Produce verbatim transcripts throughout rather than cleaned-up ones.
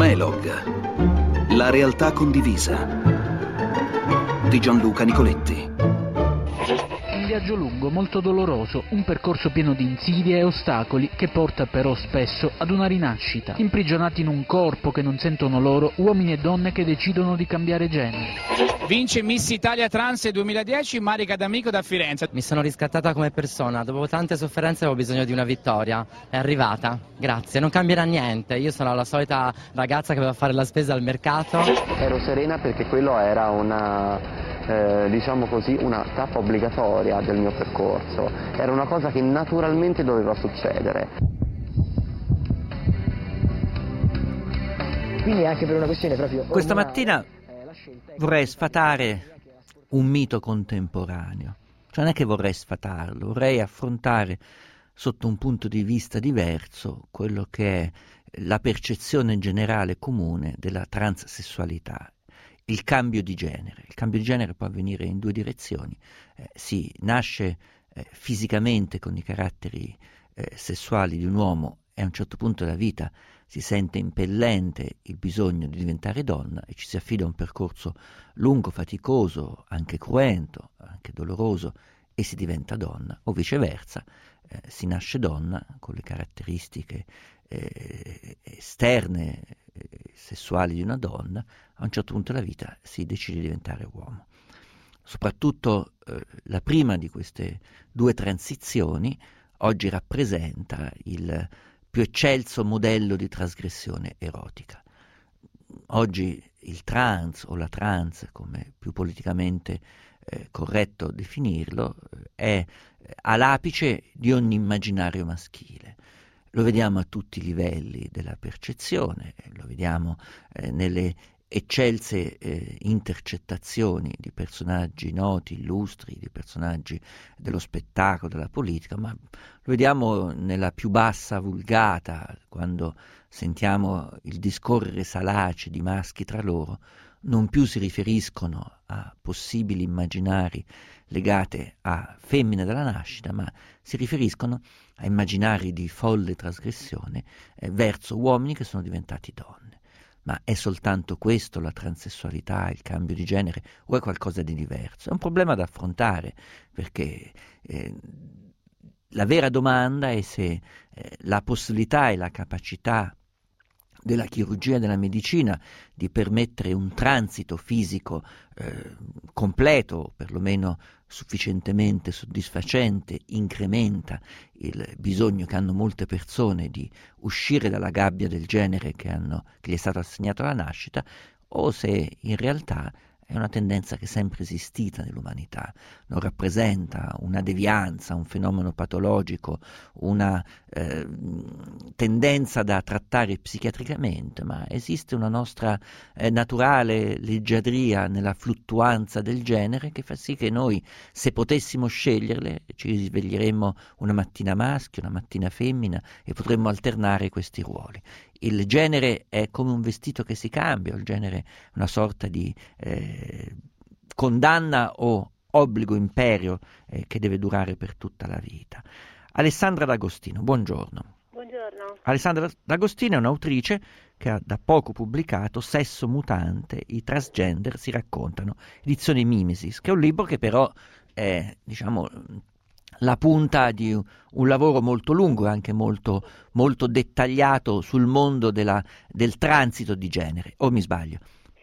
Monolog. La realtà condivisa di Gianluca Nicoletti. Un viaggio lungo, molto doloroso, un percorso pieno di insidie e ostacoli che porta però spesso ad una rinascita. Imprigionati in un corpo che non sentono loro, uomini e donne che decidono di cambiare genere. Vince Miss Italia Trans duemiladieci Marica D'Amico da Firenze. Mi sono riscattata come persona, dopo tante sofferenze avevo bisogno di una vittoria. È arrivata, grazie, non cambierà niente. Io sono la solita ragazza che va a fare la spesa al mercato. Ero serena perché quello era una... Eh, diciamo così, una tappa obbligatoria del mio percorso, era una cosa che naturalmente doveva succedere. Quindi anche per una questione proprio... Questa mattina vorrei sfatare un mito contemporaneo, cioè non è che vorrei sfatarlo, vorrei affrontare sotto un punto di vista diverso quello che è la percezione generale comune della transessualità. Il cambio di genere. Il cambio di genere può avvenire in due direzioni. Eh, si nasce eh, fisicamente con i caratteri eh, sessuali di un uomo e a un certo punto della vita si sente impellente il bisogno di diventare donna e ci si affida a un percorso lungo, faticoso, anche cruento, anche doloroso e si diventa donna, o viceversa. Eh, si nasce donna con le caratteristiche eh, esterne, eh, sessuali di una donna, a un certo punto della vita si decide di diventare uomo. Soprattutto eh, la prima di queste due transizioni oggi rappresenta il più eccelso modello di trasgressione erotica. Oggi il trans o la trans, come più politicamente eh, corretto definirlo, è all'apice di ogni immaginario maschile. Lo vediamo a tutti i livelli della percezione, lo vediamo eh, nelle eccelse eh, intercettazioni di personaggi noti, illustri, di personaggi dello spettacolo, della politica, ma lo vediamo nella più bassa vulgata, quando sentiamo il discorrere salace di maschi tra loro, non più si riferiscono a possibili immaginari legate a femmine dalla nascita, ma si riferiscono a immaginari di folle trasgressione eh, verso uomini che sono diventati donne. Ma è soltanto questo la transessualità, il cambio di genere, o è qualcosa di diverso? È un problema da affrontare, perché eh, la vera domanda è se eh, la possibilità e la capacità della chirurgia e della medicina di permettere un transito fisico eh, completo, o perlomeno sufficientemente soddisfacente, incrementa il bisogno che hanno molte persone di uscire dalla gabbia del genere che, hanno, che gli è stato assegnato alla nascita, o se in realtà è una tendenza che è sempre esistita nell'umanità, non rappresenta una devianza, un fenomeno patologico, una eh, tendenza da trattare psichiatricamente, ma esiste una nostra eh, naturale leggiadria nella fluttuanza del genere che fa sì che noi, se potessimo sceglierle, ci sveglieremmo una mattina maschio, una mattina femmina e potremmo alternare questi ruoli. Il genere è come un vestito che si cambia, il genere è una sorta di eh, condanna o obbligo imperio eh, che deve durare per tutta la vita. Alessandra D'Agostino, buongiorno. Buongiorno. Alessandra D'Agostino è un'autrice che ha da poco pubblicato Sesso mutante, i transgender si raccontano, edizione Mimesis, che è un libro che però è, diciamo, la punta di un lavoro molto lungo e anche molto, molto dettagliato sul mondo della, del transito di genere, o mi sbaglio?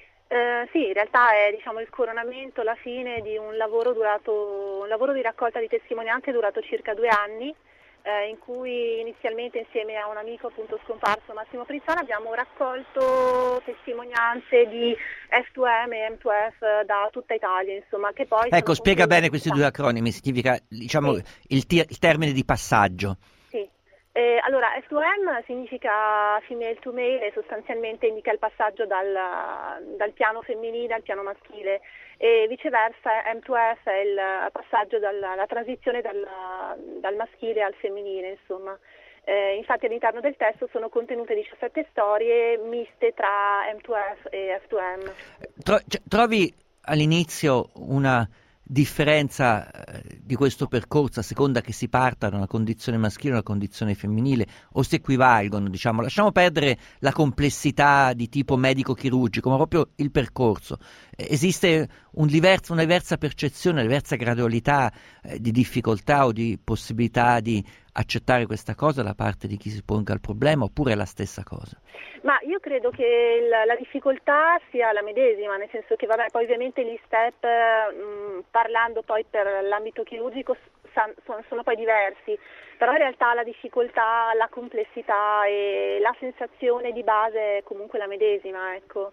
Eh, sì, in realtà è, diciamo, il coronamento, la fine di un lavoro durato, un lavoro di raccolta di testimonianze durato circa due anni, eh, in cui inizialmente insieme a un amico appunto scomparso, Massimo Frizzano, abbiamo raccolto testimonianze di F due M e M due F da tutta Italia, insomma, che poi... Ecco, spiega bene questi due acronimi, significa, diciamo, sì. il, ti- il termine di passaggio. Sì. Eh, allora, F due M significa female to male e sostanzialmente indica il passaggio dal, dal piano femminile al piano maschile, e viceversa M due F è il passaggio dalla la transizione dal, dal maschile al femminile, insomma. Eh, infatti all'interno del testo sono contenute diciassette storie miste tra M due F e F due M. Tro- cioè, trovi all'inizio una differenza eh, di questo percorso a seconda che si parta da una condizione maschile o una condizione femminile, o si equivalgono, diciamo, lasciamo perdere la complessità di tipo medico-chirurgico, ma proprio il percorso. Eh, esiste un diverso, una diversa percezione, una diversa gradualità eh, di difficoltà o di possibilità di accettare questa cosa da parte di chi si ponga il problema, oppure è la stessa cosa? Ma io credo che il, la difficoltà sia la medesima, nel senso che vabbè, poi ovviamente gli step, mh, parlando poi per l'ambito chirurgico, san, sono, sono poi diversi, però in realtà la difficoltà, la complessità e la sensazione di base è comunque la medesima, ecco.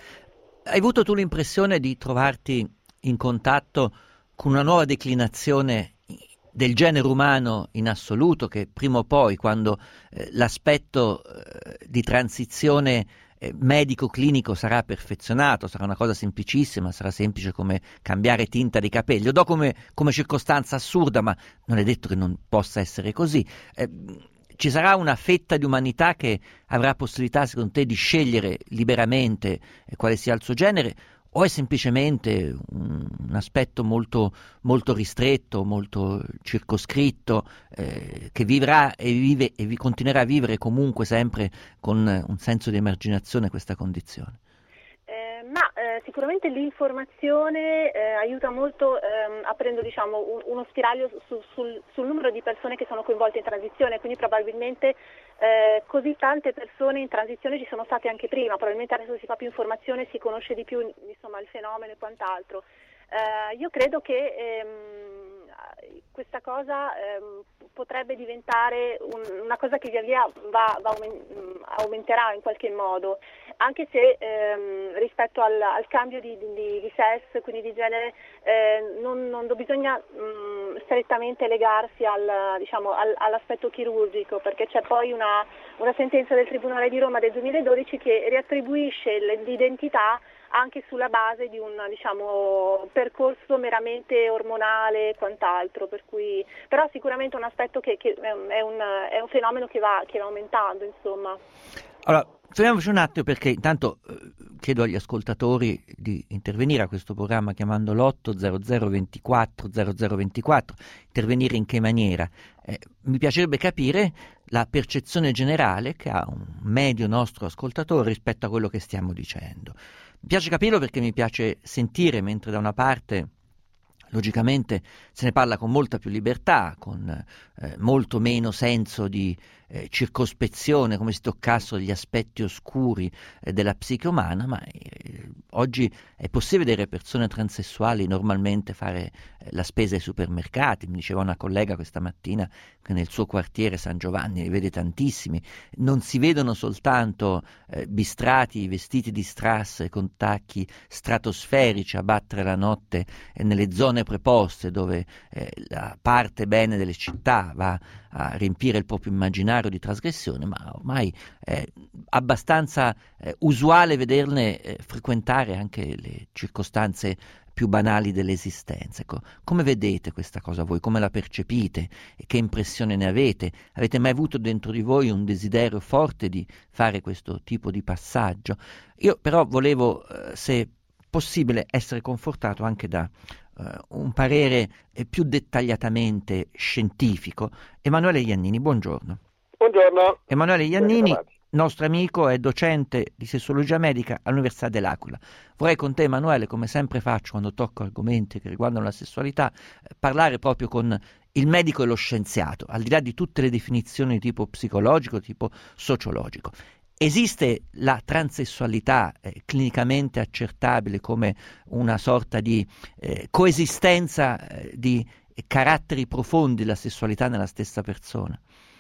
Hai avuto tu l'impressione di trovarti in contatto con una nuova declinazione del genere umano in assoluto, che prima o poi, quando eh, l'aspetto eh, di transizione eh, medico-clinico sarà perfezionato, sarà una cosa semplicissima, sarà semplice come cambiare tinta dei capelli, lo do come, come circostanza assurda, ma non è detto che non possa essere così. Eh, ci sarà una fetta di umanità che avrà possibilità, secondo te, di scegliere liberamente eh, quale sia il suo genere, o è semplicemente un, un aspetto molto, molto ristretto, molto circoscritto, eh, che vivrà e vive e vi continuerà a vivere comunque sempre con un senso di emarginazione questa condizione? Eh, ma eh, sicuramente l'informazione eh, aiuta molto ehm, aprendo, diciamo, un, uno spiraglio su, sul, sul numero di persone che sono coinvolte in transizione, quindi probabilmente eh, così tante persone in transizione ci sono state anche prima, probabilmente adesso si fa più informazione, si conosce di più, insomma, il fenomeno e quant'altro. Eh, io credo che ehm, questa cosa ehm, potrebbe diventare un, una cosa che via via va, va aumenterà in qualche modo, anche se ehm, rispetto al, al cambio di, di, di sesso, quindi di genere, eh, non, non bisogna mh, strettamente legarsi al, diciamo, al, all'aspetto chirurgico, perché c'è poi una, una sentenza del Tribunale di Roma del duemiladodici che riattribuisce l'identità anche sulla base di un, diciamo, percorso meramente ormonale e quant'altro, per cui, però sicuramente un aspetto che, che è, un, è un fenomeno che va, che va aumentando, insomma. Allora, fermiamoci un attimo, perché intanto eh, chiedo agli ascoltatori di intervenire a questo programma chiamando l'otto zero zero ventiquattro zero zero ventiquattro, intervenire in che maniera? Eh, mi piacerebbe capire la percezione generale che ha un medio nostro ascoltatore rispetto a quello che stiamo dicendo. Mi piace capirlo perché mi piace sentire, mentre da una parte logicamente se ne parla con molta più libertà, con eh, molto meno senso di eh, circospezione, come se toccassero gli aspetti oscuri eh, della psiche umana, ma eh, oggi è possibile vedere persone transessuali normalmente fare eh, la spesa ai supermercati. Mi diceva una collega questa mattina che nel suo quartiere San Giovanni ne vede tantissimi. Non si vedono soltanto eh, bistrati vestiti di strass con tacchi stratosferici a battere la notte eh, nelle zone preposte dove eh, la parte bene delle città va a riempire il proprio immaginario di trasgressione, ma ormai è abbastanza eh, usuale vederne eh, frequentare anche le circostanze più banali dell'esistenza. Ecco, come vedete questa cosa voi? Come la percepite? E che impressione ne avete? Avete mai avuto dentro di voi un desiderio forte di fare questo tipo di passaggio? Io però volevo, eh, se possibile, essere confortato anche da Uh, un parere eh, più dettagliatamente scientifico. Emanuele Iannini, buongiorno. Buongiorno. Emanuele Iannini, nostro amico, è docente di sessuologia medica all'Università dell'Aquila. Vorrei con te, Emanuele, come sempre faccio quando tocco argomenti che riguardano la sessualità, eh, parlare proprio con il medico e lo scienziato, al di là di tutte le definizioni di tipo psicologico, tipo sociologico. Esiste la transessualità eh, clinicamente accertabile come una sorta di eh, coesistenza eh, di caratteri profondi della sessualità nella stessa persona?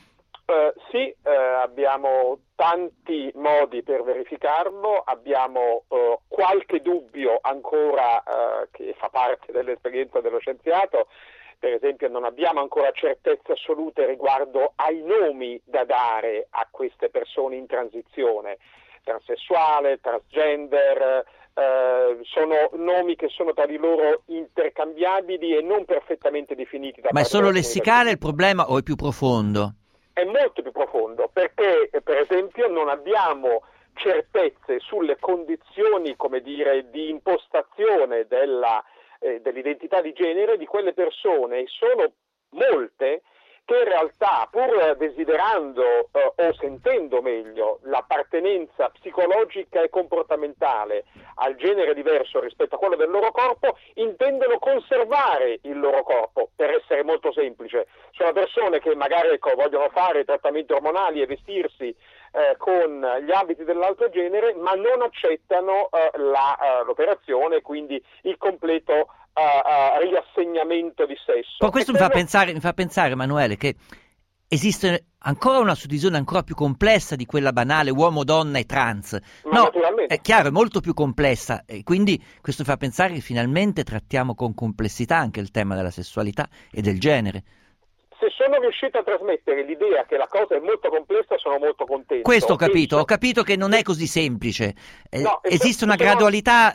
Uh, sì, eh, abbiamo tanti modi per verificarlo, abbiamo uh, qualche dubbio ancora uh, che fa parte dell'esperienza dello scienziato. Per esempio non abbiamo ancora certezze assolute riguardo ai nomi da dare a queste persone in transizione, transessuale, transgender, eh, sono nomi che sono tra di loro intercambiabili e non perfettamente definiti. Da Ma è solo lessicale il problema o è più profondo? È molto più profondo, perché per esempio non abbiamo certezze sulle condizioni, come dire, di impostazione della eh, dell'identità di genere di quelle persone, e sono molte, che in realtà, pur desiderando eh, o sentendo meglio l'appartenenza psicologica e comportamentale al genere diverso rispetto a quello del loro corpo, intendono conservare il loro corpo. Per essere molto semplice, sono persone che magari ecco, vogliono fare trattamenti ormonali e vestirsi eh, con gli abiti dell'altro genere, ma non accettano eh, la, uh, l'operazione, quindi il completo Uh, uh, riassegnamento di sesso. Poi questo mi fa, pensare, mi fa pensare, Emanuele, che esiste ancora una suddivisione ancora più complessa di quella banale uomo, donna e trans. Ma no, naturalmente. È chiaro, è molto più complessa, e quindi questo fa pensare che finalmente trattiamo con complessità anche il tema della sessualità e del genere. Se sono riuscito a trasmettere l'idea che la cosa è molto complessa, sono molto contento. Questo ho capito, Penso... ho capito che non è così semplice. Eh, no, esiste una sono... gradualità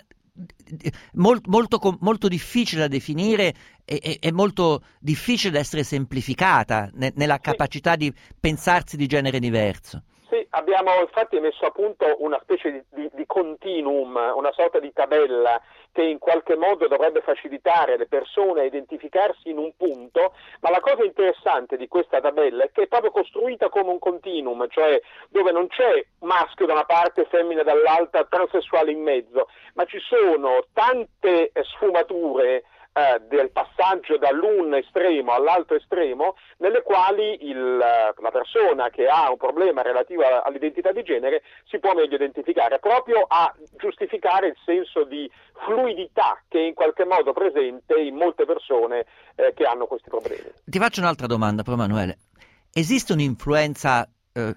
Molto, molto, molto difficile da definire e, e molto difficile da essere semplificata ne, nella sì. capacità di pensarsi di genere diverso. Sì, abbiamo infatti messo a punto una specie di, di, di continuum, una sorta di tabella che in qualche modo dovrebbe facilitare le persone a identificarsi in un punto, ma la cosa interessante di questa tabella è che è proprio costruita come un continuum, cioè dove non c'è maschio da una parte e femmina dall'altra, transessuale in mezzo, ma ci sono tante sfumature eh, del passaggio dall'un estremo all'altro estremo, nelle quali il, la persona che ha un problema relativo all'identità di genere si può meglio identificare, proprio a giustificare il senso di fluidità che è in qualche modo presente in molte persone eh, che hanno questi problemi. Ti faccio un'altra domanda, però, Emanuele. Esiste un'influenza eh,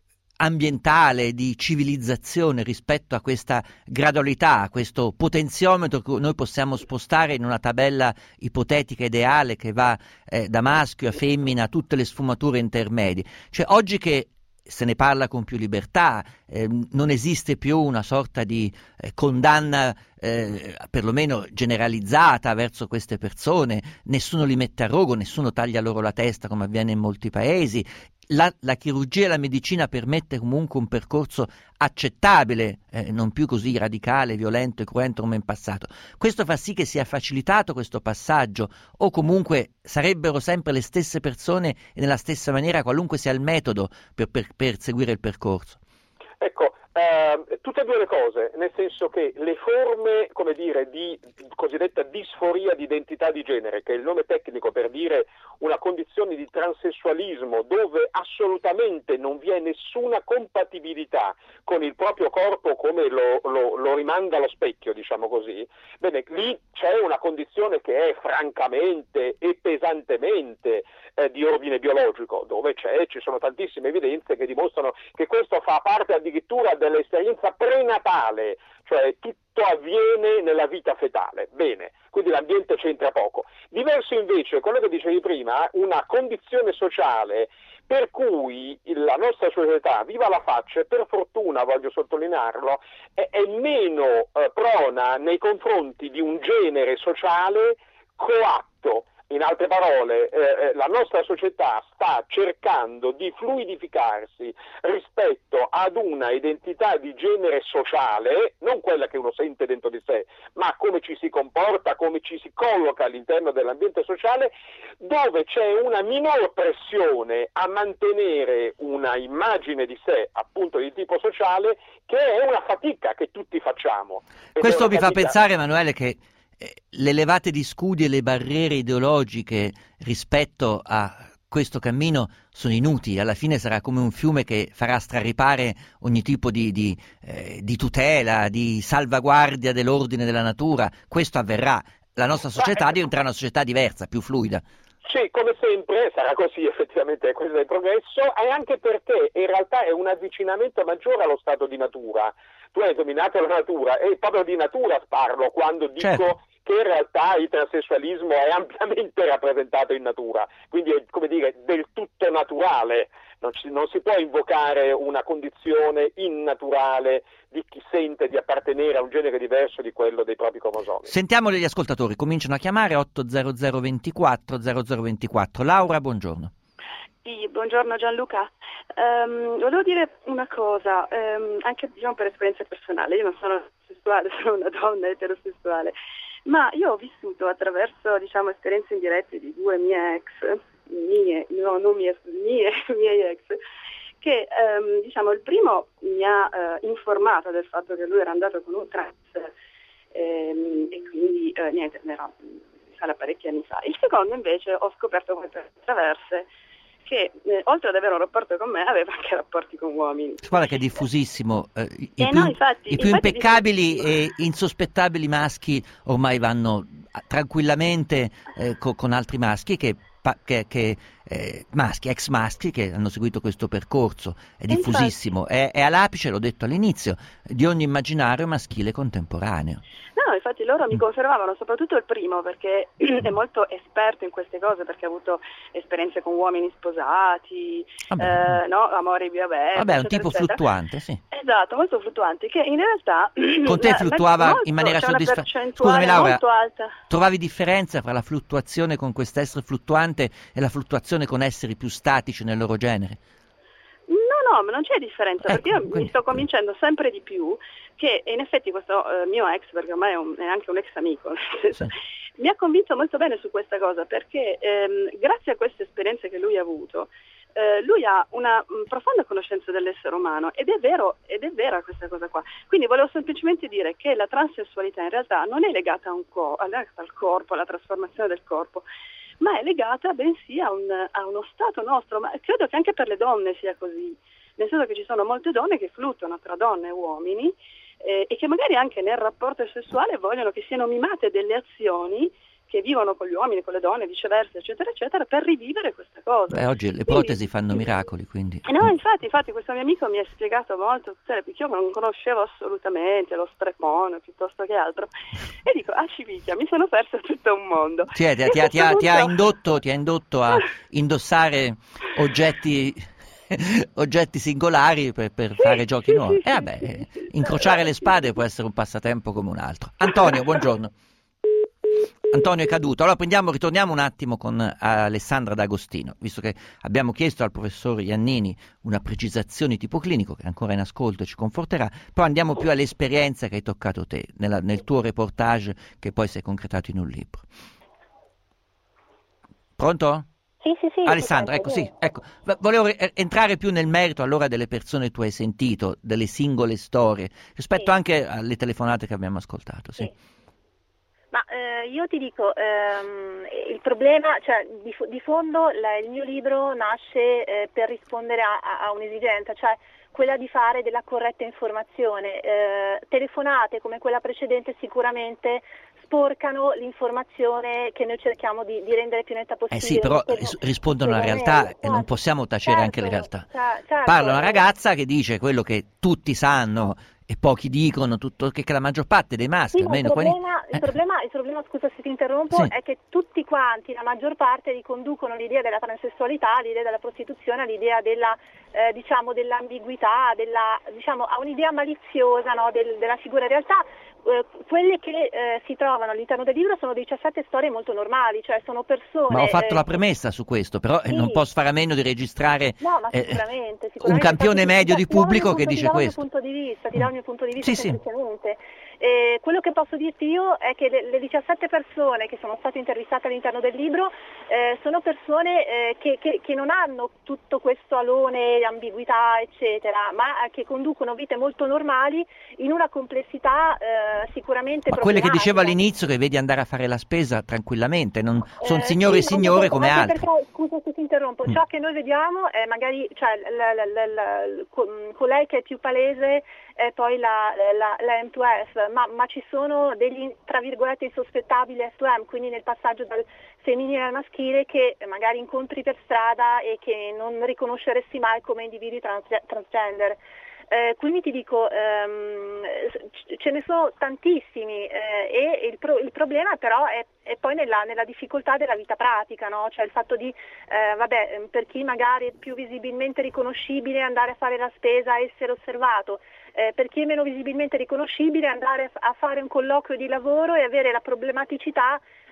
ambientale, di civilizzazione rispetto a questa gradualità, a questo potenziometro che noi possiamo spostare in una tabella ipotetica ideale che va eh, da maschio a femmina a tutte le sfumature intermedie? Cioè, oggi che se ne parla con più libertà, eh, non esiste più una sorta di eh, condanna eh, perlomeno generalizzata verso queste persone, nessuno li mette a rogo, nessuno taglia loro la testa come avviene in molti paesi. La, la chirurgia e la medicina permette comunque un percorso accettabile, eh, non più così radicale, violento e cruento come in passato. Questo fa sì che sia facilitato questo passaggio, o comunque sarebbero sempre le stesse persone e nella stessa maniera qualunque sia il metodo per, per, per seguire il percorso? Ecco, eh, tutte e due le cose, nel senso che le forme, come dire, di cosiddetta disforia di identità di genere, che è il nome tecnico per dire una condizione di transessualismo dove assolutamente non vi è nessuna compatibilità con il proprio corpo come lo, lo, lo rimanda lo specchio, diciamo così, bene, lì c'è una condizione che è francamente e pesantemente eh, di ordine biologico, dove c'è, ci sono tantissime evidenze che dimostrano che questo fa parte addirittura dell'esperienza prenatale, cioè tutto avviene nella vita fetale. Bene, quindi l'ambiente c'entra poco. Diverso invece, quello che dicevi prima, una condizione sociale per cui la nostra società, viva la faccia, e per fortuna voglio sottolinearlo, è, è meno eh, prona nei confronti di un genere sociale coatto. In altre parole, eh, la nostra società sta cercando di fluidificarsi rispetto ad una identità di genere sociale, non quella che uno sente dentro di sé, ma come ci si comporta, come ci si colloca all'interno dell'ambiente sociale, dove c'è una minor pressione a mantenere una immagine di sé, appunto di tipo sociale, che è una fatica che tutti facciamo. Questo mi fatica... fa pensare, Emanuele, che le levate di scudi e le barriere ideologiche rispetto a questo cammino sono inutili. Alla fine sarà come un fiume che farà straripare ogni tipo di, di, eh, di tutela, di salvaguardia dell'ordine della natura. Questo avverrà. La nostra società diventerà una società diversa, più fluida. Sì, come sempre sarà così, effettivamente questo è il progresso, e anche perché in realtà è un avvicinamento maggiore allo stato di natura. Tu hai dominato la natura, e proprio di natura parlo quando dico certo. che in realtà il transessualismo è ampiamente rappresentato in natura, quindi è, come dire, del tutto naturale. Non, ci, non si può invocare una condizione innaturale di chi sente di appartenere a un genere diverso di quello dei propri cromosomi. Sentiamo gli ascoltatori, cominciano a chiamare otto zero zero ventiquattro zero zero ventiquattro. Laura, buongiorno. Sì, buongiorno Gianluca. Um, volevo dire una cosa, um, anche diciamo per esperienza personale, io non sono sessuale, sono una donna eterosessuale. ma io ho vissuto attraverso, diciamo, esperienze indirette di due mie ex, mie, no, non mie, mie, miei ex, che ehm, diciamo il primo mi ha eh, informato del fatto che lui era andato con un trans ehm, e quindi eh, niente, era sale parecchi anni fa. Il secondo invece ho scoperto come per attraverse che eh, oltre ad avere un rapporto con me aveva anche rapporti con uomini. Guarda che è diffusissimo, eh, i, eh più, no, infatti, i più infatti impeccabili e insospettabili maschi ormai vanno tranquillamente eh, co- con altri maschi che, pa- che, che eh, maschi, ex maschi che hanno seguito questo percorso, è diffusissimo, è, è all'apice, l'ho detto all'inizio, di ogni immaginario maschile contemporaneo. No, infatti loro mi confermavano, soprattutto il primo, perché è molto esperto in queste cose, perché ha avuto esperienze con uomini sposati, eh, no, amore via bene. Vabbè, è un tipo eccetera. fluttuante, sì. Esatto, molto fluttuante, che in realtà con te fluttuava molto, in maniera soddisfacente. Scusami Laura, trovavi differenza fra la fluttuazione con quest'essere fluttuante e la fluttuazione con esseri più statici nel loro genere? No, no, ma non c'è differenza, ecco, perché io quindi, mi sto convincendo sempre di più che in effetti questo eh, mio ex, perché ormai è, un, è anche un ex amico, sì. mi ha convinto molto bene su questa cosa, perché ehm, grazie a queste esperienze che lui ha avuto, eh, lui ha una mh, profonda conoscenza dell'essere umano ed è vero, ed è vera questa cosa qua. Quindi volevo semplicemente dire che la transessualità in realtà non è legata a un co- al corpo, alla trasformazione del corpo, ma è legata bensì a, un, a uno stato nostro, ma credo che anche per le donne sia così, nel senso che ci sono molte donne che fluttuano tra donne e uomini eh, e che magari anche nel rapporto sessuale vogliono che siano mimate delle azioni che vivono con gli uomini, con le donne, viceversa, eccetera, eccetera, per rivivere questa cosa. Beh, oggi le protesi quindi, fanno miracoli, quindi. No, infatti, infatti questo mio amico mi ha spiegato molto, perché io non conoscevo assolutamente lo strepone piuttosto che altro, e dico, ah civicchia, mi sono persa tutto un mondo. Sì, ti, ti, ti, ha, ti, ha indotto, ti ha indotto a indossare oggetti... oggetti singolari per, per sì, fare giochi sì, nuovi. Sì, e eh, vabbè, sì, sì, incrociare le spade può essere un passatempo come un altro. Antonio, buongiorno. Antonio è caduto. Allora prendiamo, ritorniamo un attimo con Alessandra D'Agostino, visto che abbiamo chiesto al professor Iannini una precisazione tipo clinico, che è ancora in ascolto e ci conforterà, però andiamo più all'esperienza che hai toccato te, nella, nel tuo reportage che poi si è concretato in un libro. Pronto? Sì, sì, sì. Alessandra, ecco, sì, ecco. Volevo entrare più nel merito allora delle persone che tu hai sentito, delle singole storie, rispetto sì. anche alle telefonate che abbiamo ascoltato, sì. sì. Ma eh, io ti dico, ehm, il problema, cioè di, di fondo la, il mio libro nasce eh, per rispondere a, a un'esigenza, cioè quella di fare della corretta informazione. Eh, telefonate come quella precedente sicuramente sporcano l'informazione che noi cerchiamo di, di rendere più netta possibile. Eh sì, però rispondono alla realtà certo. e non possiamo tacere certo, anche le realtà. Certo. Parla una ragazza che dice quello che tutti sanno e pochi dicono, tutto, che, che la maggior parte dei maschi, sì, almeno il problema, quelli... il, problema, il problema, scusa se ti interrompo, sì. è che tutti quanti, la maggior parte, riconducono l'idea della transessualità, l'idea della prostituzione, l'idea della, eh, diciamo, dell'ambiguità, della, diciamo, a un'idea maliziosa, no, del, della figura. In realtà eh, quelle che eh, si trovano all'interno del libro sono diciassette storie molto normali, cioè sono persone... Ma ho fatto eh, la premessa su questo, però sì. non posso fare a meno di registrare no, ma eh, sicuramente, sicuramente, un campione medio di pubblico che punto, dice questo. Ti dà il mio punto di vista, ti dà il mio punto di vista sì, semplicemente. Sì. Eh, quello che posso dirti io è che le, le diciassette persone che sono state intervistate all'interno del libro eh, sono persone eh, che, che, che non hanno tutto questo alone, ambiguità eccetera, ma che conducono vite molto normali in una complessità eh, sicuramente ma quelle che dicevo all'inizio, che vedi andare a fare la spesa tranquillamente, non sono eh, signore e sì, signore come altri. Perché, scusa se ti interrompo, mm. ciò che noi vediamo è magari cioè, la, la, la, la, colei che è più palese è poi la, la, la M due S, ma, ma ci sono degli, tra virgolette, insospettabili F due M, quindi nel passaggio dal femminile al maschile, che magari incontri per strada e che non riconosceresti mai come individui trans, transgender. Eh, quindi ti dico, ehm, ce ne sono tantissimi eh, e il, pro, il problema però è, è poi nella, nella difficoltà della vita pratica, no? Cioè il fatto di, eh, vabbè, per chi magari è più visibilmente riconoscibile andare a fare la spesa, essere osservato, eh, per chi è meno visibilmente riconoscibile andare a fare un colloquio di lavoro e avere la problematicità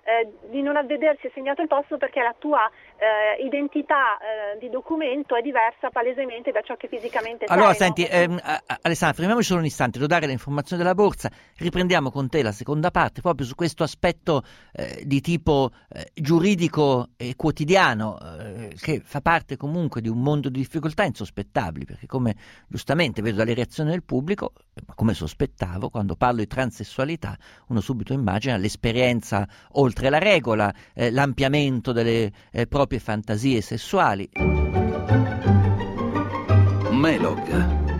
eh, di non vedersi assegnato il posto perché la tua eh, identità eh, di documento è diversa palesemente da ciò che fisicamente sei. Allora no? senti, ehm, Alessandra, fermiamoci solo un istante, devo dare le informazioni della borsa, riprendiamo con te la seconda parte proprio su questo aspetto eh, di tipo eh, giuridico e quotidiano eh, che fa parte comunque di un mondo di difficoltà insospettabili, perché come giustamente vedo dalle reazioni del pubblico, ma come sospettavo, quando parlo di transessualità uno subito immagina l'esperienza oltre la regola, eh, l'ampliamento delle eh, proprie fantasie sessuali. Melog.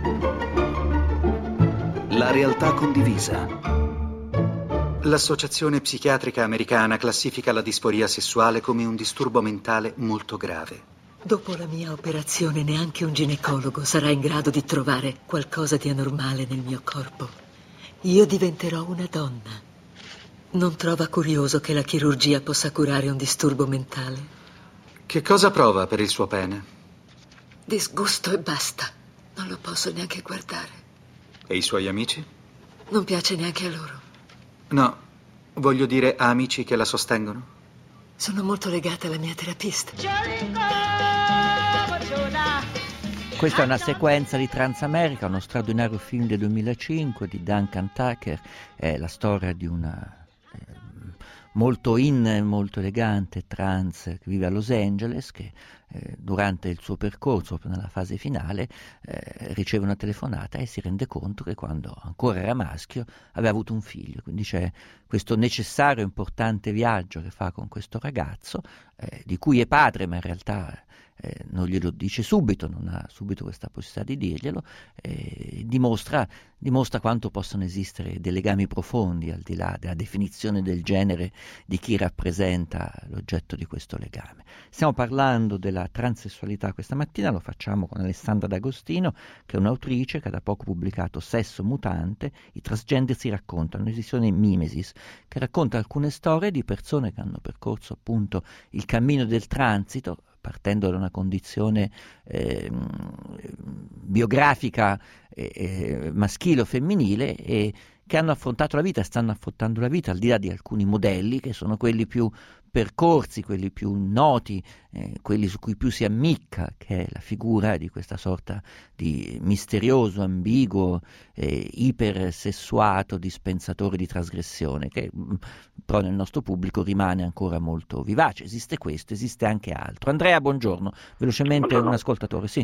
La realtà condivisa. L'Associazione Psichiatrica Americana classifica la disforia sessuale come un disturbo mentale molto grave. Dopo la mia operazione neanche un ginecologo sarà in grado di trovare qualcosa di anormale nel mio corpo. Io diventerò una donna. Non trova curioso che la chirurgia possa curare un disturbo mentale? Che cosa prova per il suo pene? Disgusto e basta. Non lo posso neanche guardare. E i suoi amici? Non piace neanche a loro. No, voglio dire a amici che la sostengono. Sono molto legata alla mia terapista. Questa è una sequenza di Transamerica, uno straordinario film del duemilacinque di Duncan Tucker, è la storia di una eh, molto in, molto elegante trans che vive a Los Angeles, che eh, durante il suo percorso, proprio nella fase finale, eh, riceve una telefonata e si rende conto che quando ancora era maschio aveva avuto un figlio, quindi c'è questo necessario e importante viaggio che fa con questo ragazzo, eh, di cui è padre, ma in realtà Eh, non glielo dice subito, non ha subito questa possibilità di dirglielo, eh, dimostra, dimostra quanto possano esistere dei legami profondi al di là della definizione del genere di chi rappresenta l'oggetto di questo legame. Stiamo parlando della transessualità questa mattina, lo facciamo con Alessandra D'Agostino, che è un'autrice che ha da poco pubblicato Sesso mutante, i transgender si raccontano, un'edizione Mimesis, che racconta alcune storie di persone che hanno percorso appunto il cammino del transito, partendo da una condizione eh, biografica eh, eh, maschile o femminile, e che hanno affrontato la vita, stanno affrontando la vita al di là di alcuni modelli che sono quelli più percorsi, quelli più noti, eh, quelli su cui più si ammicca, che è la figura di questa sorta di misterioso, ambiguo, eh, ipersessuato dispensatore di trasgressione, che mh, però nel nostro pubblico rimane ancora molto vivace. Esiste questo, esiste anche altro. Andrea, buongiorno, velocemente buongiorno. Un ascoltatore, sì.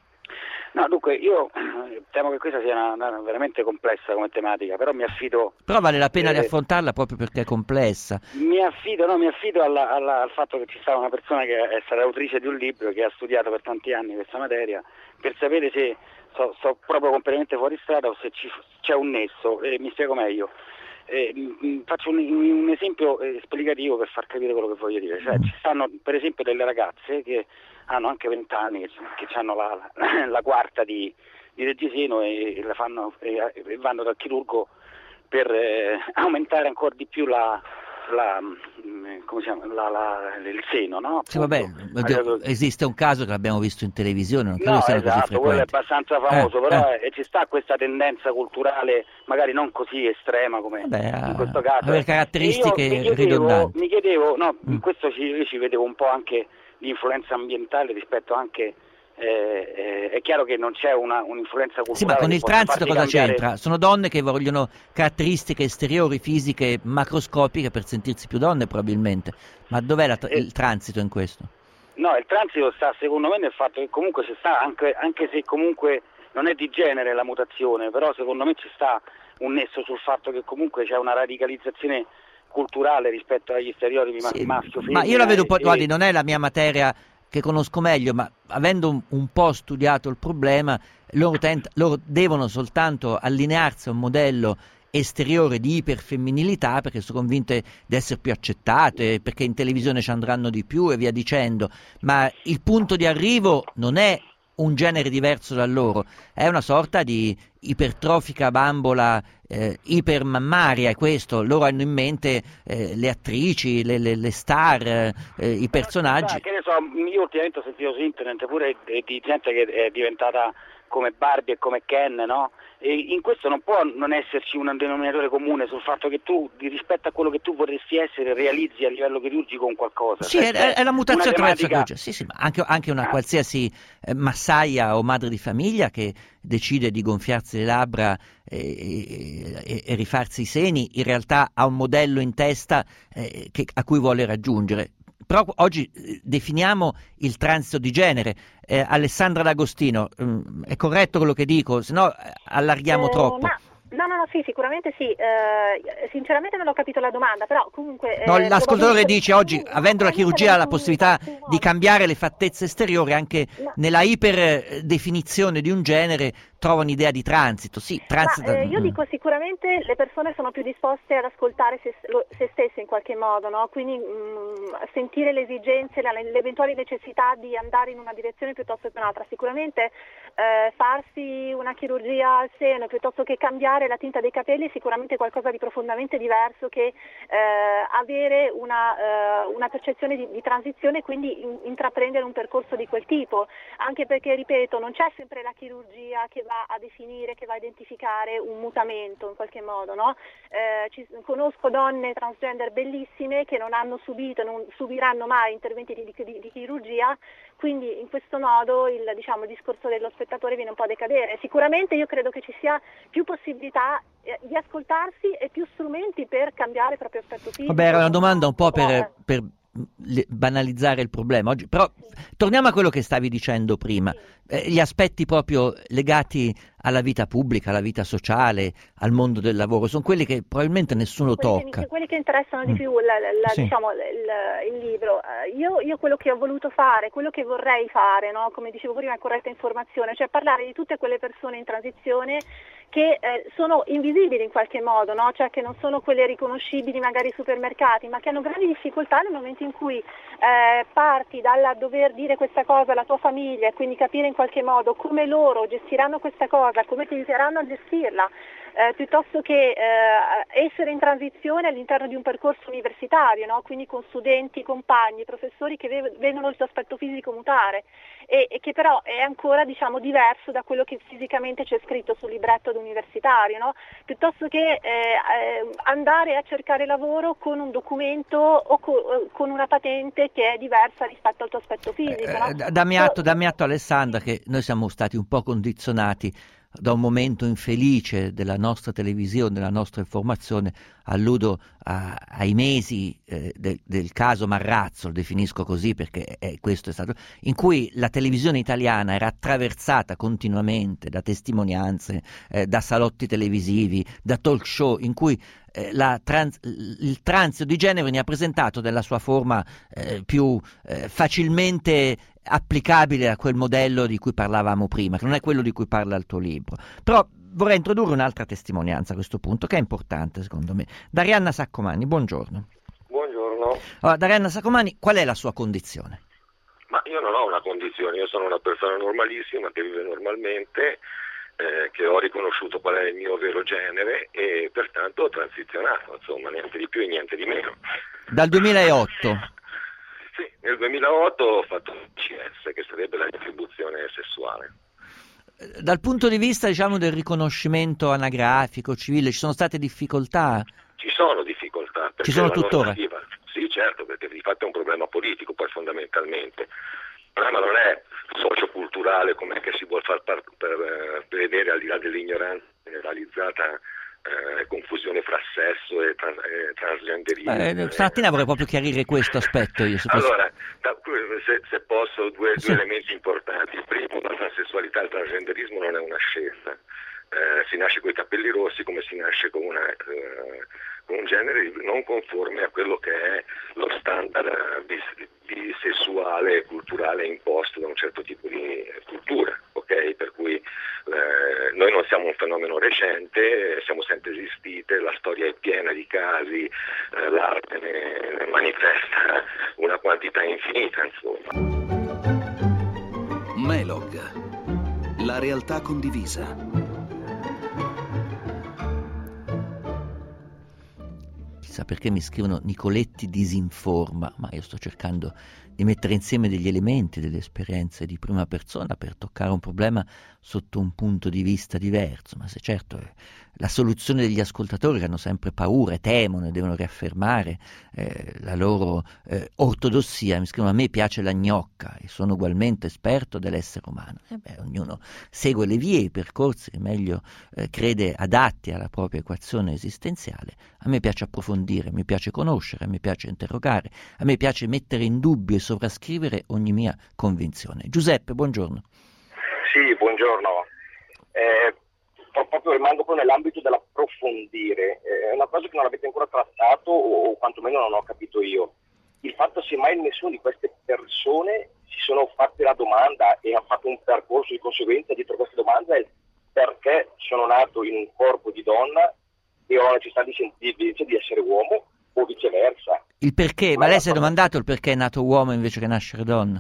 No, dunque, io temo che questa sia una, una veramente complessa come tematica, però mi affido... Però vale la pena eh, di affrontarla proprio perché è complessa. Mi affido, no, mi affido alla, alla, al fatto che ci sta una persona che è stata autrice di un libro, che ha studiato per tanti anni questa materia, per sapere se sto so proprio completamente fuori strada o se ci, c'è un nesso, e mi spiego meglio. Eh, mh, faccio un, un esempio esplicativo per far capire quello che voglio dire. Cioè, mm. ci stanno per esempio delle ragazze che hanno anche vent'anni, che, che hanno la, la, la quarta di, di reggiseno e, e, la fanno, e, e vanno dal chirurgo per eh, aumentare ancora di più la, la, come si chiama, la, la, il seno, no? Sì, vabbè, oddio, esiste un caso che l'abbiamo visto in televisione, non credo no, siano esatto, così frequenti. Quello è abbastanza famoso, eh, però eh. Eh, ci sta questa tendenza culturale, magari non così estrema come vabbè, in questo caso. Avere caratteristiche mi chiedevo, ridondanti. Mi chiedevo, no, mm. in questo ci, io ci vedevo un po' anche l'influenza ambientale rispetto anche... Eh, eh, è chiaro che non c'è una, un'influenza culturale. Sì, ma con il transito cosa cambiare... c'entra? Sono donne che vogliono caratteristiche esteriori, fisiche, macroscopiche per sentirsi più donne probabilmente. Ma dov'è la, eh, il transito in questo? No, il transito sta secondo me nel fatto che comunque ci sta, anche, anche se comunque non è di genere la mutazione, però secondo me ci sta un nesso sul fatto che comunque c'è una radicalizzazione culturale rispetto agli stereotipi sì, maschio-femmina. Ma io la vedo un po', e... guardi, non è la mia materia che conosco meglio, ma avendo un, un po' studiato il problema, loro, tenta, loro devono soltanto allinearsi a un modello esteriore di iperfemminilità perché sono convinte di essere più accettate, perché in televisione ci andranno di più e via dicendo, ma il punto di arrivo non è un genere diverso da loro, è una sorta di ipertrofica bambola eh, ipermammaria, è questo, loro hanno in mente eh, le attrici, le, le, le star, eh, i personaggi. Che ne so, io ultimamente ho sentito su internet pure di gente che è diventata come Barbie e come Ken, no? E in questo non può non esserci un denominatore comune sul fatto che tu, rispetto a quello che tu vorresti essere, realizzi a livello chirurgico un qualcosa. Sì, cioè, è, è la mutazione attraverso tematica... la chirurgia. Sì, sì, ma anche, anche una qualsiasi eh, massaia o madre di famiglia che decide di gonfiarsi le labbra e, e, e rifarsi i seni, in realtà ha un modello in testa eh, che, a cui vuole raggiungere. Però oggi eh, definiamo il transito di genere. Eh, Alessandra D'Agostino, mh, è corretto quello che dico? Se no eh, allarghiamo eh, troppo. Ma... No, no, no, sì, sicuramente sì. Eh, sinceramente non ho capito la domanda, però comunque... No, eh, l'ascoltatore probabilmente... dice oggi, avendo la chirurgia, ha la possibilità di cambiare le fattezze esteriori, anche no. nella iperdefinizione di un genere trova un'idea di transito. Sì, transito. Ma, eh, io dico sicuramente le persone sono più disposte ad ascoltare se, se stesse in qualche modo, no? Quindi mh, sentire le esigenze, le, le eventuali necessità di andare in una direzione piuttosto che un'altra. Sicuramente eh, farsi una chirurgia al seno piuttosto che cambiare la tinta dei capelli è sicuramente qualcosa di profondamente diverso che eh, avere una, eh, una percezione di, di transizione e quindi in, intraprendere un percorso di quel tipo, anche perché, ripeto, non c'è sempre la chirurgia che va a definire, che va a identificare un mutamento in qualche modo, no? Eh, ci, conosco donne transgender bellissime che non hanno subito, non subiranno mai interventi di, di, di chirurgia, quindi in questo modo il, diciamo, il discorso dello spettatore viene un po' a decadere. Sicuramente io credo che ci sia più possibilità eh, di ascoltarsi e più strumenti per cambiare il proprio aspetto fisico. Vabbè, era una domanda un po' per, per banalizzare il problema oggi, però torniamo a quello che stavi dicendo prima, eh, gli aspetti proprio legati alla vita pubblica, alla vita sociale, al mondo del lavoro, sono quelli che probabilmente nessuno quelli tocca. Che, quelli che interessano di mm. più la, la, sì. diciamo, il, il libro. Io, io quello che ho voluto fare, quello che vorrei fare, no? Come dicevo prima, è corretta informazione, cioè parlare di tutte quelle persone in transizione che eh, sono invisibili in qualche modo, no? Cioè che non sono quelle riconoscibili magari ai supermercati, ma che hanno grandi difficoltà nel momento in cui eh, parti dal dover dire questa cosa alla tua famiglia e quindi capire in qualche modo come loro gestiranno questa cosa, come ti aiuteranno a gestirla, eh, piuttosto che eh, essere in transizione all'interno di un percorso universitario, no? Quindi con studenti, compagni, professori che ve- vedono il tuo aspetto fisico mutare e, e che però è ancora, diciamo, diverso da quello che fisicamente c'è scritto sul libretto universitario, no? Piuttosto che eh, eh, andare a cercare lavoro con un documento o co- con una patente che è diversa rispetto al tuo aspetto fisico. Eh, no? dammi atto, dammi atto Alessandra che noi siamo stati un po' condizionati da un momento infelice della nostra televisione, della nostra informazione, alludo a, ai mesi eh, de, del caso Marrazzo, lo definisco così perché è, questo è stato, in cui la televisione italiana era attraversata continuamente da testimonianze, eh, da salotti televisivi, da talk show, in cui eh, la trans, il transito di genere veniva presentato nella sua forma eh, più eh, facilmente applicabile a quel modello di cui parlavamo prima, che non è quello di cui parla il tuo libro. Però vorrei introdurre un'altra testimonianza a questo punto, che è importante secondo me. Darianna Saccomani, buongiorno. Buongiorno. Allora, Darianna Saccomani, qual è la sua condizione? Ma io non ho una condizione, io sono una persona normalissima che vive normalmente, eh, che ho riconosciuto qual è il mio vero genere e pertanto ho transizionato, insomma, niente di più e niente di meno. Dal duemilaotto? Sì, nel duemilaotto ho fatto l'I C S, che sarebbe la retribuzione sessuale. Dal punto di vista, diciamo, del riconoscimento anagrafico, civile, ci sono state difficoltà? Ci sono difficoltà. Ci sono la tuttora? Normativa... Sì, certo, perché di fatto è un problema politico, poi fondamentalmente. Il problema non è socioculturale, come che si vuol far par- per, per vedere al di là dell'ignoranza generalizzata. Eh, confusione fra sesso e, trans- e transgenderismo. Eh, stamattina vorrei proprio chiarire questo aspetto io. Se posso... Allora, da, se, se posso, due, sì. due elementi importanti. Il primo, la transessualità e il transgenderismo non è una scelta. Eh, si nasce con i capelli rossi come si nasce con, una, eh, con un genere non conforme a quello che è lo standard di, di sessuale e culturale imposto da un certo tipo di cultura, ok? Per cui eh, noi non siamo un fenomeno recente, siamo sempre esistite, la storia è piena di casi, eh, l'arte ne, ne manifesta una quantità infinita, insomma. Melog, la realtà condivisa. chissà perché mi scrivono Nicoletti disinforma, ma io sto cercando di mettere insieme degli elementi, delle esperienze di prima persona per toccare un problema sotto un punto di vista diverso. Ma se certo eh, la soluzione degli ascoltatori che hanno sempre paura, temono e devono riaffermare eh, la loro eh, ortodossia, mi scrivono: a me piace la gnocca e sono ugualmente esperto dell'essere umano. E beh, ognuno segue le vie, i percorsi che meglio eh, crede adatti alla propria equazione esistenziale. A me piace approfondire, mi piace conoscere, a me piace interrogare, a me piace mettere in dubbio e sovrascrivere ogni mia convinzione. Giuseppe, buongiorno. Sì, buongiorno. Eh, proprio rimango poi nell'ambito dell'approfondire. Eh, è una cosa che non avete ancora trattato, o quantomeno non ho capito io. Il fatto se mai nessuno di queste persone si sono fatte la domanda e ha fatto un percorso di conseguenza dietro questa domanda è perché sono nato in un corpo di donna e ho la necessità di, sentire, di essere uomo, o viceversa. Il perché? Ma, ma lei si è domandato il perché è nato uomo invece che nascere donna?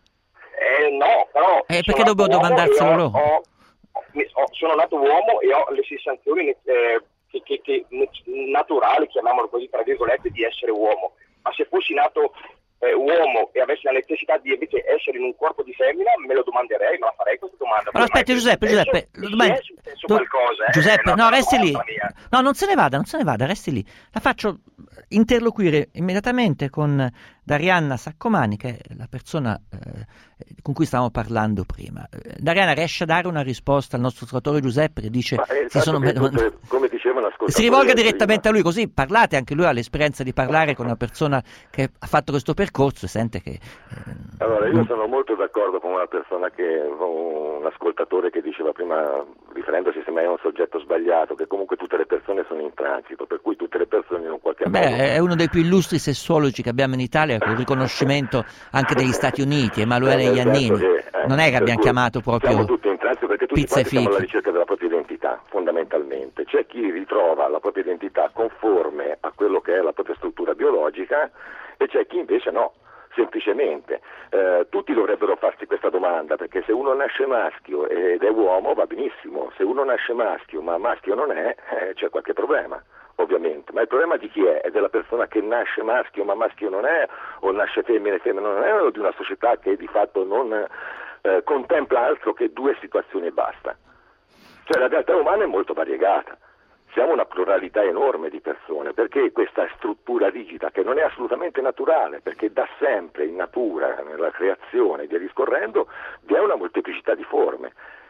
Eh, no, però... Eh, perché dobbiamo domandarselo loro? Ho, ho, sono nato uomo e ho le sensazioni eh, che, che, che, naturali, chiamiamolo così, tra virgolette, di essere uomo. Ma se fossi nato eh, uomo e avessi la necessità di invece essere in un corpo di femmina, me lo domanderei, me la farei questa domanda. Allora aspetti Giuseppe, Giuseppe, domani... Do... qualcosa, eh? Giuseppe, eh, no, resti lì. Mia. No, non se ne vada, non se ne vada, resti lì. La faccio interloquire immediatamente con Darianna Saccomani, che è la persona eh, con cui stavamo parlando prima. Darianna, riesce a dare una risposta al nostro ascoltatore Giuseppe che dice si sono... tutte, come dicevano si rivolga direttamente prima a lui, così parlate, anche lui ha l'esperienza di parlare con una persona che ha fatto questo percorso e sente che... Eh, allora, io sono molto d'accordo con una persona che, un ascoltatore che diceva prima, riferendosi semmai a un soggetto sbagliato, che comunque tutte le persone sono in transito, per cui tutte le persone in un qualche modo... Beh, è uno dei più illustri sessuologi che abbiamo in Italia, con il riconoscimento anche degli Stati Uniti, Emanuele eh, Iannini. Che, eh, non è che abbiamo chiamato proprio siamo tutti in transito perché tutti pizza e siamo alla fichi. ricerca della propria identità, fondamentalmente. C'è chi ritrova la propria identità conforme a quello che è la propria struttura biologica e c'è chi invece no. Semplicemente eh, tutti dovrebbero farsi questa domanda, perché se uno nasce maschio ed è uomo va benissimo, se uno nasce maschio ma maschio non è, eh, c'è qualche problema, ovviamente. Ma il problema di chi è? È della persona che nasce maschio ma maschio non è, o nasce femmina e femmina non è, o di una società che di fatto non eh, contempla altro che due situazioni e basta. Cioè la realtà umana è molto variegata. Siamo una pluralità enorme di persone, perché questa struttura rigida, che non è assolutamente naturale, perché da sempre in natura, nella creazione e via discorrendo, vi è una molteplicità di forme.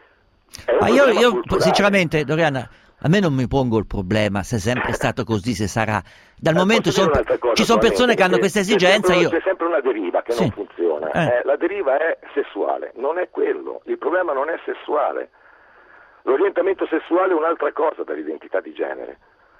Ma io, io sinceramente, Doriana, a me non mi pongo il problema se è sempre stato così, se sarà. Dal eh, momento son, cosa, ci sono persone che hanno questa esigenza. C'è sempre, io... c'è sempre una deriva che sì. non funziona. Eh. Eh, la deriva è sessuale, non è quello. Il problema non è sessuale. L'orientamento sessuale è un'altra cosa dall'identità di genere.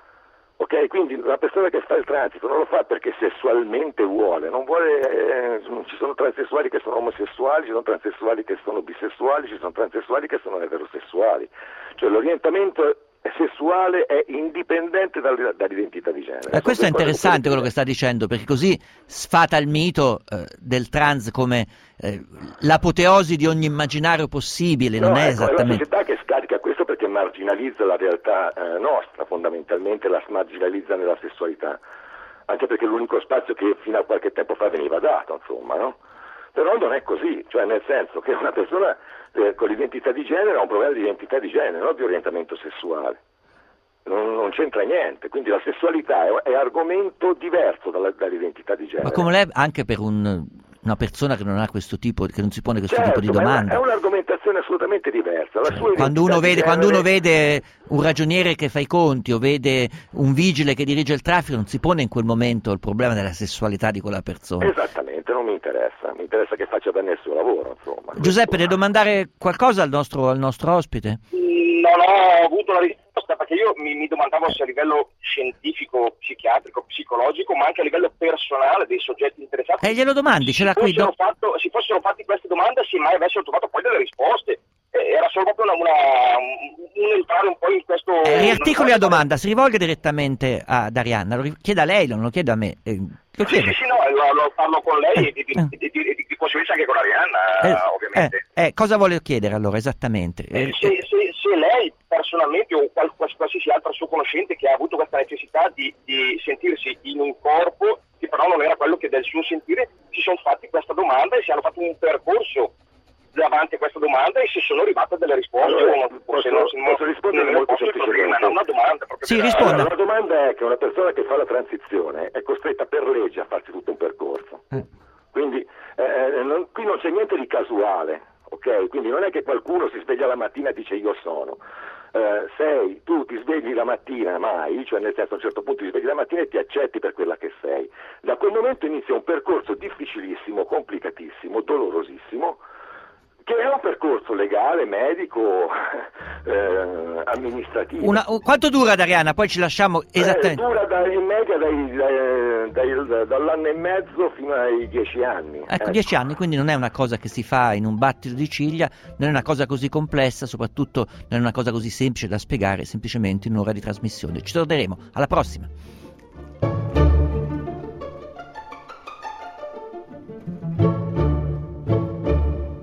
Ok? Quindi la persona che fa il transito non lo fa perché sessualmente vuole, non vuole, eh, ci sono transessuali che sono omosessuali, ci sono transessuali che sono bisessuali, ci sono transessuali che sono eterosessuali. Cioè l'orientamento sessuale è indipendente dal, dall'identità di genere. Eh, questo è interessante quello che sta dicendo, perché così sfata il mito eh, del trans come eh, l'apoteosi di ogni immaginario possibile, no, non è ecco, esattamente... È la società che scarica questo perché marginalizza la realtà eh, nostra, fondamentalmente la marginalizza nella sessualità, anche perché è l'unico spazio che fino a qualche tempo fa veniva dato, insomma, no? Però non è così, cioè nel senso che una persona eh, con l'identità di genere ha un problema di identità di genere, non di orientamento sessuale. Non, non c'entra niente, quindi la sessualità è, è argomento diverso dalla, dall'identità di genere. Ma come lei, anche per un, una persona che non ha questo tipo, che non si pone questo certo, tipo di domanda. È, una, è un'argomentazione assolutamente diversa. La cioè, sua quando, uno vede, genere... quando uno vede un ragioniere che fa i conti o vede un vigile che dirige il traffico, non si pone in quel momento il problema della sessualità di quella persona. Esattamente, non mi interessa, mi interessa che faccia bene il suo lavoro, insomma. Giuseppe, devi domandare qualcosa al nostro, al nostro ospite? Non ho avuto una risposta, perché io mi, mi domandavo se a livello scientifico, psichiatrico, psicologico, ma anche a livello personale dei soggetti interessati. E glielo domandi, ce l'ha qui. Do... Fatto, si fossero fatti queste domande, se mai avessero trovato poi delle risposte. Eh, era solo proprio una, una, un, un entrare un po' in questo... Eh, riarticoli la domanda, si rivolge direttamente a Darianna, lo chieda a lei, non lo chieda a me. Eh, lo sì, sì, sì, no, lo, lo parlo con lei eh, e di, eh. di, di, di, di conseguenza anche con Arianna, eh, ovviamente. Eh, eh, cosa vuole chiedere allora esattamente? Eh, se, se, se lei personalmente o qual, qualsiasi altro suo conoscente che ha avuto questa necessità di, di sentirsi in un corpo che però non era quello che del suo sentire, si sono fatti questa domanda e si hanno fatto un percorso davanti a questa domanda e si sono arrivate delle risposte. Allora, o non, posso, se non, se posso non, rispondere non molto posso il semplicemente? problema, è una domanda. Sì, per risponda. Allora, la domanda è che una persona che fa la transizione è costretta per legge a farsi tutto un percorso. Eh. Quindi eh, non, qui non c'è niente di casuale, ok? Quindi non è che qualcuno si sveglia la mattina e dice io sono. Uh, sei, tu ti svegli la mattina mai, cioè nel senso a un certo punto ti svegli la mattina e ti accetti per quella che sei. Da quel momento inizia un percorso difficilissimo, complicatissimo, dolorosissimo, che è un percorso legale, medico, eh, amministrativo. Una, quanto dura, Dariana? Poi ci lasciamo esattamente. Eh, dura da, in media dai, dai, dai, dall'anno e mezzo fino ai dieci anni. Ecco, ecco, dieci anni, quindi non è una cosa che si fa in un battito di ciglia, non è una cosa così complessa, soprattutto non è una cosa così semplice da spiegare semplicemente in un'ora di trasmissione. Ci torneremo, alla prossima!